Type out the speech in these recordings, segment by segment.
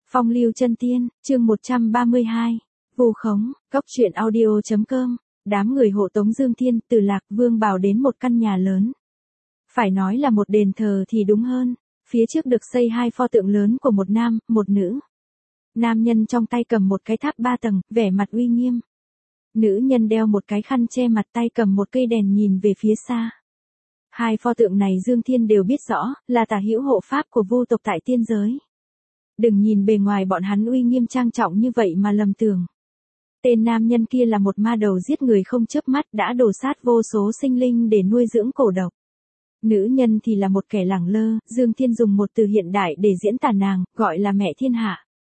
Phong lưu chân tiên, chương 132. Vu khống, góc truyện audio.com. Đám người hộ tống Dương Thiên, Từ Lạc, Vương Bảo đến một căn nhà lớn. Phải nói là một đền thờ thì đúng hơn. Phía trước được xây hai pho tượng lớn của một nam, một nữ. Nam nhân trong tay cầm một cái tháp 3 tầng, vẻ mặt uy nghiêm. Nữ nhân đeo một cái khăn che mặt, tay cầm một cây đèn nhìn về phía xa. Hai pho tượng này Dương Thiên đều biết rõ, là tả hữu hộ pháp của Vu tộc tại tiên giới. Đừng nhìn bề ngoài bọn hắn uy nghiêm trang trọng như vậy mà lầm tưởng. Tên nam nhân kia là một ma đầu giết người không chớp mắt, đã đổ sát vô số sinh linh để nuôi dưỡng cổ độc. Nữ nhân thì là một kẻ lẳng lơ, Dương Thiên dùng một từ hiện đại để diễn tả nàng, gọi là mẹ thiên hạ.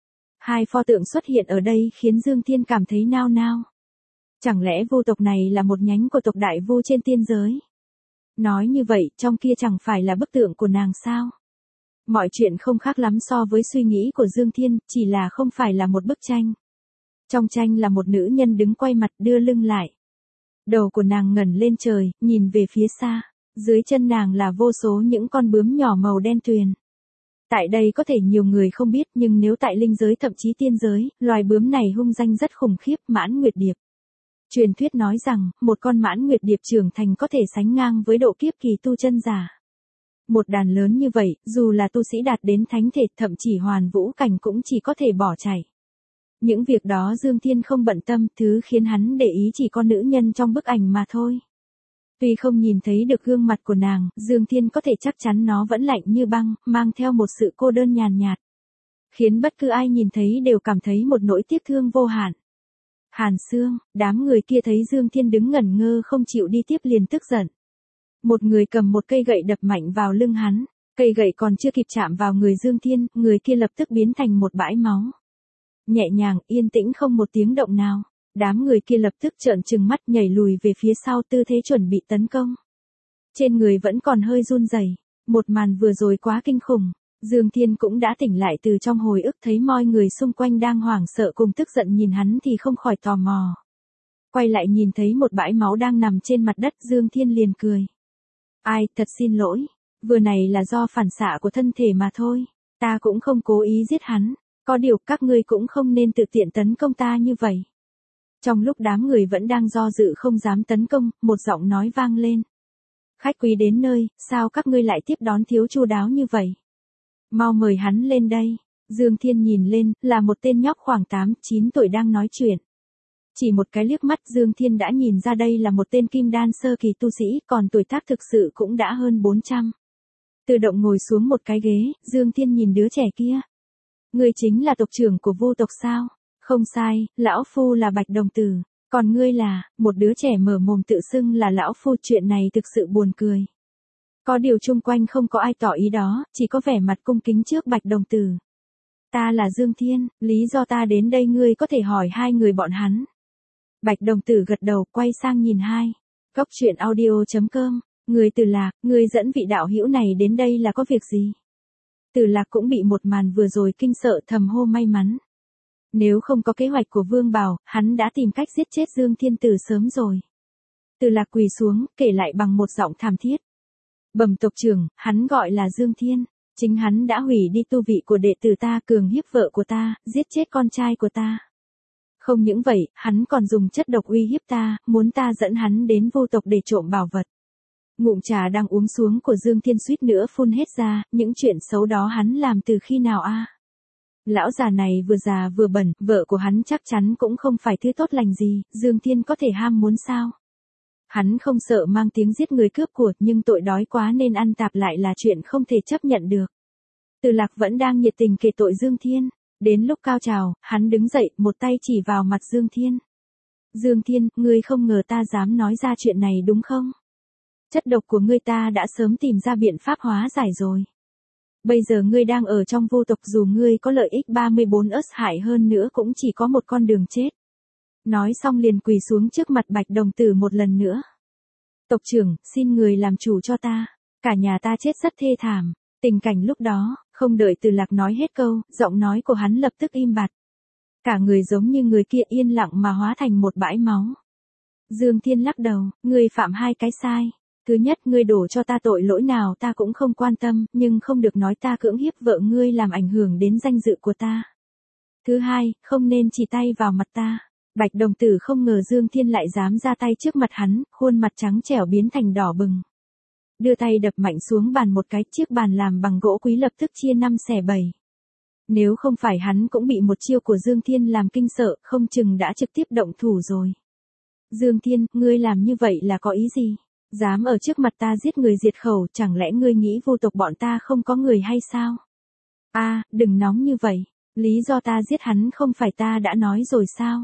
Hai pho tượng xuất hiện ở đây khiến Dương Thiên cảm thấy nao nao. Chẳng lẽ Vu tộc này là một nhánh của tộc Đại Vu trên tiên giới? Nói như vậy, trong kia chẳng phải là bức tượng của nàng sao? Mọi chuyện không khác lắm so với suy nghĩ của Dương Thiên, chỉ là không phải là một bức tranh. Trong tranh là một nữ nhân đứng quay mặt đưa lưng lại. Đầu của nàng ngẩng lên trời, nhìn về phía xa. Dưới chân nàng là vô số những con bướm nhỏ màu đen tuyền. Tại đây có thể nhiều người không biết, nhưng nếu tại linh giới thậm chí tiên giới, loài bướm này hung danh rất khủng khiếp, Mãn Nguyệt Điệp. Truyền thuyết nói rằng, một con Mãn Nguyệt Điệp trưởng thành có thể sánh ngang với độ kiếp kỳ tu chân giả. Một đàn lớn như vậy, dù là tu sĩ đạt đến thánh thể, thậm chỉ hoàn vũ cảnh cũng chỉ có thể bỏ chạy. Những việc đó Dương Thiên không bận tâm, thứ khiến hắn để ý chỉ có nữ nhân trong bức ảnh mà thôi. Tuy không nhìn thấy được gương mặt của nàng, Dương Thiên có thể chắc chắn nó vẫn lạnh như băng, mang theo một sự cô đơn nhàn nhạt. Khiến bất cứ ai nhìn thấy đều cảm thấy một nỗi tiếc thương vô hạn. Hàn Sương, đám người kia thấy Dương Thiên đứng ngẩn ngơ không chịu đi tiếp liền tức giận. Một người cầm một cây gậy đập mạnh vào lưng hắn, cây gậy còn chưa kịp chạm vào người Dương Thiên, người kia lập tức biến thành một bãi máu. Nhẹ nhàng, yên tĩnh không một tiếng động nào. Đám người kia lập tức trợn trừng mắt nhảy lùi về phía sau tư thế chuẩn bị tấn công. Trên người vẫn còn hơi run rẩy. Một màn vừa rồi quá kinh khủng. Dương Thiên cũng đã tỉnh lại từ trong hồi ức, thấy mọi người xung quanh đang hoảng sợ cùng tức giận nhìn hắn thì không khỏi tò mò. Quay lại nhìn thấy một bãi máu đang nằm trên mặt đất, Dương Thiên liền cười. Ai, thật xin lỗi. Vừa này là do phản xạ của thân thể mà thôi. Ta cũng không cố ý giết hắn. Có điều các ngươi cũng không nên tự tiện tấn công ta như vậy. Trong lúc đám người vẫn đang do dự không dám tấn công, một giọng nói vang lên. Khách quý đến nơi, sao các ngươi lại tiếp đón thiếu chu đáo như vậy? Mau mời hắn lên đây. Dương Thiên nhìn lên, là một tên nhóc khoảng 8-9 tuổi đang nói chuyện. Chỉ một cái liếc mắt Dương Thiên đã nhìn ra đây là một tên kim đan sơ kỳ tu sĩ, còn tuổi tác thực sự cũng đã hơn 400. Tự động ngồi xuống một cái ghế, Dương Thiên nhìn đứa trẻ kia. Ngươi chính là tộc trưởng của Vu tộc sao? Không sai, lão phu là Bạch Đồng Tử. Còn ngươi là, một đứa trẻ mở mồm tự xưng là lão phu, chuyện này thực sự buồn cười. Có điều chung quanh không có ai tỏ ý đó, chỉ có vẻ mặt cung kính trước Bạch Đồng Tử. Ta là Dương Thiên, lý do ta đến đây ngươi có thể hỏi hai người bọn hắn. Bạch Đồng Tử gật đầu, quay sang nhìn hai. Góc truyện audio.com, người Từ Lạc, ngươi dẫn vị đạo hữu này đến đây là có việc gì? Từ Lạc cũng bị một màn vừa rồi kinh sợ, thầm hô may mắn. Nếu không có kế hoạch của Vương Bảo, hắn đã tìm cách giết chết Dương Thiên từ sớm rồi. Từ Lạc quỳ xuống, kể lại bằng một giọng thảm thiết. Bẩm tộc trưởng, hắn gọi là Dương Thiên. Chính hắn đã hủy đi tu vị của đệ tử ta, cường hiếp vợ của ta, giết chết con trai của ta. Không những vậy, hắn còn dùng chất độc uy hiếp ta, muốn ta dẫn hắn đến Vu tộc để trộm bảo vật. Ngụm trà đang uống xuống của Dương Thiên suýt nữa phun hết ra, những chuyện xấu đó hắn làm từ khi nào a? Lão già này vừa già vừa bẩn, vợ của hắn chắc chắn cũng không phải thứ tốt lành gì, Dương Thiên có thể ham muốn sao? Hắn không sợ mang tiếng giết người cướp của, nhưng tội đói quá nên ăn tạp lại là chuyện không thể chấp nhận được. Từ Lạc vẫn đang nhiệt tình kể tội Dương Thiên. Đến lúc cao trào, hắn đứng dậy, một tay chỉ vào mặt Dương Thiên. Dương Thiên, ngươi không ngờ ta dám nói ra chuyện này đúng không? Chất độc của ngươi ta đã sớm tìm ra biện pháp hóa giải rồi. Bây giờ ngươi đang ở trong Vu tộc, dù ngươi có lợi ích 34 ớt hại hơn nữa cũng chỉ có một con đường chết. Nói xong liền quỳ xuống trước mặt Bạch Đồng Tử một lần nữa. Tộc trưởng, xin người làm chủ cho ta. Cả nhà ta chết rất thê thảm. Tình cảnh lúc đó, không đợi Từ Lạc nói hết câu, giọng nói của hắn lập tức im bặt. Cả người giống như người kia yên lặng mà hóa thành một bãi máu. Dương Thiên lắc đầu, ngươi phạm hai cái sai. Thứ nhất, ngươi đổ cho ta tội lỗi nào ta cũng không quan tâm, nhưng không được nói ta cưỡng hiếp vợ ngươi làm ảnh hưởng đến danh dự của ta. Thứ hai, không nên chỉ tay vào mặt ta. Bạch đồng tử không ngờ Dương Thiên lại dám ra tay trước mặt hắn, khuôn mặt trắng trẻo biến thành đỏ bừng. Đưa tay đập mạnh xuống bàn một cái, chiếc bàn làm bằng gỗ quý lập tức chia 5/7. Nếu không phải hắn cũng bị một chiêu của Dương Thiên làm kinh sợ, không chừng đã trực tiếp động thủ rồi. Dương Thiên, ngươi làm như vậy là có ý gì? Dám ở trước mặt ta giết người diệt khẩu, chẳng lẽ ngươi nghĩ vô tộc bọn ta không có người hay sao? Đừng nóng như vậy. Lý do ta giết hắn không phải ta đã nói rồi sao?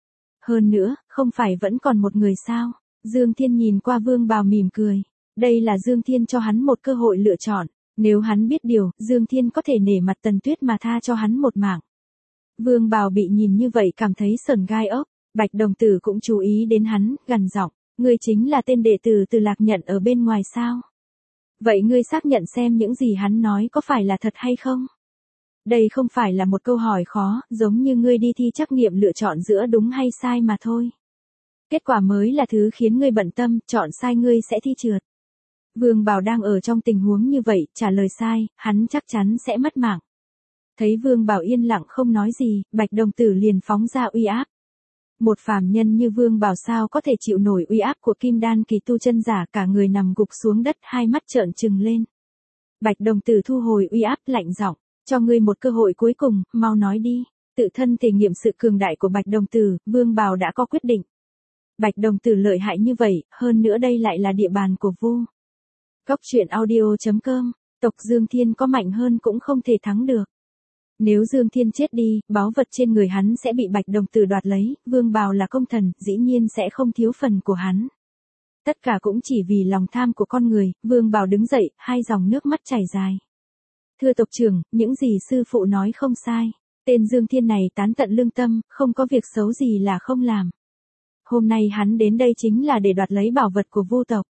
Hơn nữa, không phải vẫn còn một người sao? Dương Thiên nhìn qua Vương Bào mỉm cười. Đây là Dương Thiên cho hắn một cơ hội lựa chọn. Nếu hắn biết điều, Dương Thiên có thể nể mặt Tần Tuyết mà tha cho hắn một mạng. Vương Bào bị nhìn như vậy cảm thấy sởn gai ốc. Bạch đồng tử cũng chú ý đến hắn, gằn giọng. Ngươi chính là tên đệ tử Từ Lạc nhận ở bên ngoài sao? Vậy ngươi xác nhận xem những gì hắn nói có phải là thật hay không? Đây không phải là một câu hỏi khó, giống như ngươi đi thi trắc nghiệm lựa chọn giữa đúng hay sai mà thôi. Kết quả mới là thứ khiến ngươi bận tâm, chọn sai ngươi sẽ thi trượt. Vương Bảo đang ở trong tình huống như vậy, trả lời sai, hắn chắc chắn sẽ mất mạng. Thấy Vương Bảo yên lặng không nói gì, Bạch đồng tử liền phóng ra uy áp. Một phàm nhân như Vương Bảo sao có thể chịu nổi uy áp của kim đan kỳ tu chân giả, cả người nằm gục xuống đất, hai mắt trợn trừng lên. Bạch đồng tử thu hồi uy áp, lạnh giọng, cho ngươi một cơ hội cuối cùng, mau nói đi. Tự thân thể nghiệm sự cường đại của Bạch đồng tử, Vương Bảo đã có quyết định. Bạch đồng tử lợi hại như vậy, hơn nữa đây lại là địa bàn của Vu. Cóc truyện audio.com, tộc Dương Thiên có mạnh hơn cũng không thể thắng được. Nếu Dương Thiên chết đi, báu vật trên người hắn sẽ bị Bạch đồng tử đoạt lấy, Vương Bào là công thần, dĩ nhiên sẽ không thiếu phần của hắn. Tất cả cũng chỉ vì lòng tham của con người, Vương Bào đứng dậy, hai dòng nước mắt chảy dài. Thưa tộc trưởng, những gì sư phụ nói không sai. Tên Dương Thiên này tán tận lương tâm, không có việc xấu gì là không làm. Hôm nay hắn đến đây chính là để đoạt lấy bảo vật của Vu tộc.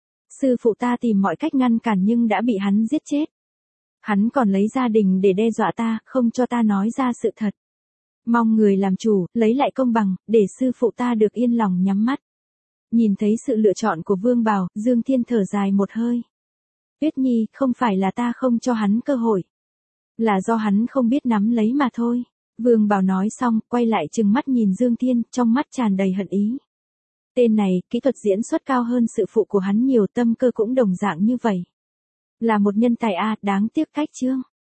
Sư phụ ta tìm mọi cách ngăn cản nhưng đã bị hắn giết chết. Hắn còn lấy gia đình để đe dọa ta, không cho ta nói ra sự thật. Mong người làm chủ, lấy lại công bằng, để sư phụ ta được yên lòng nhắm mắt. Nhìn thấy sự lựa chọn của Vương Bào, Dương Thiên thở dài một hơi. Tuyết Nhi, không phải là ta không cho hắn cơ hội. Là do hắn không biết nắm lấy mà thôi. Vương Bào nói xong, quay lại trừng mắt nhìn Dương Thiên, trong mắt tràn đầy hận ý. Tên này, kỹ thuật diễn xuất cao hơn sự phụ của hắn nhiều, tâm cơ cũng đồng dạng như vậy. Là một nhân tài đáng tiếc cách chương.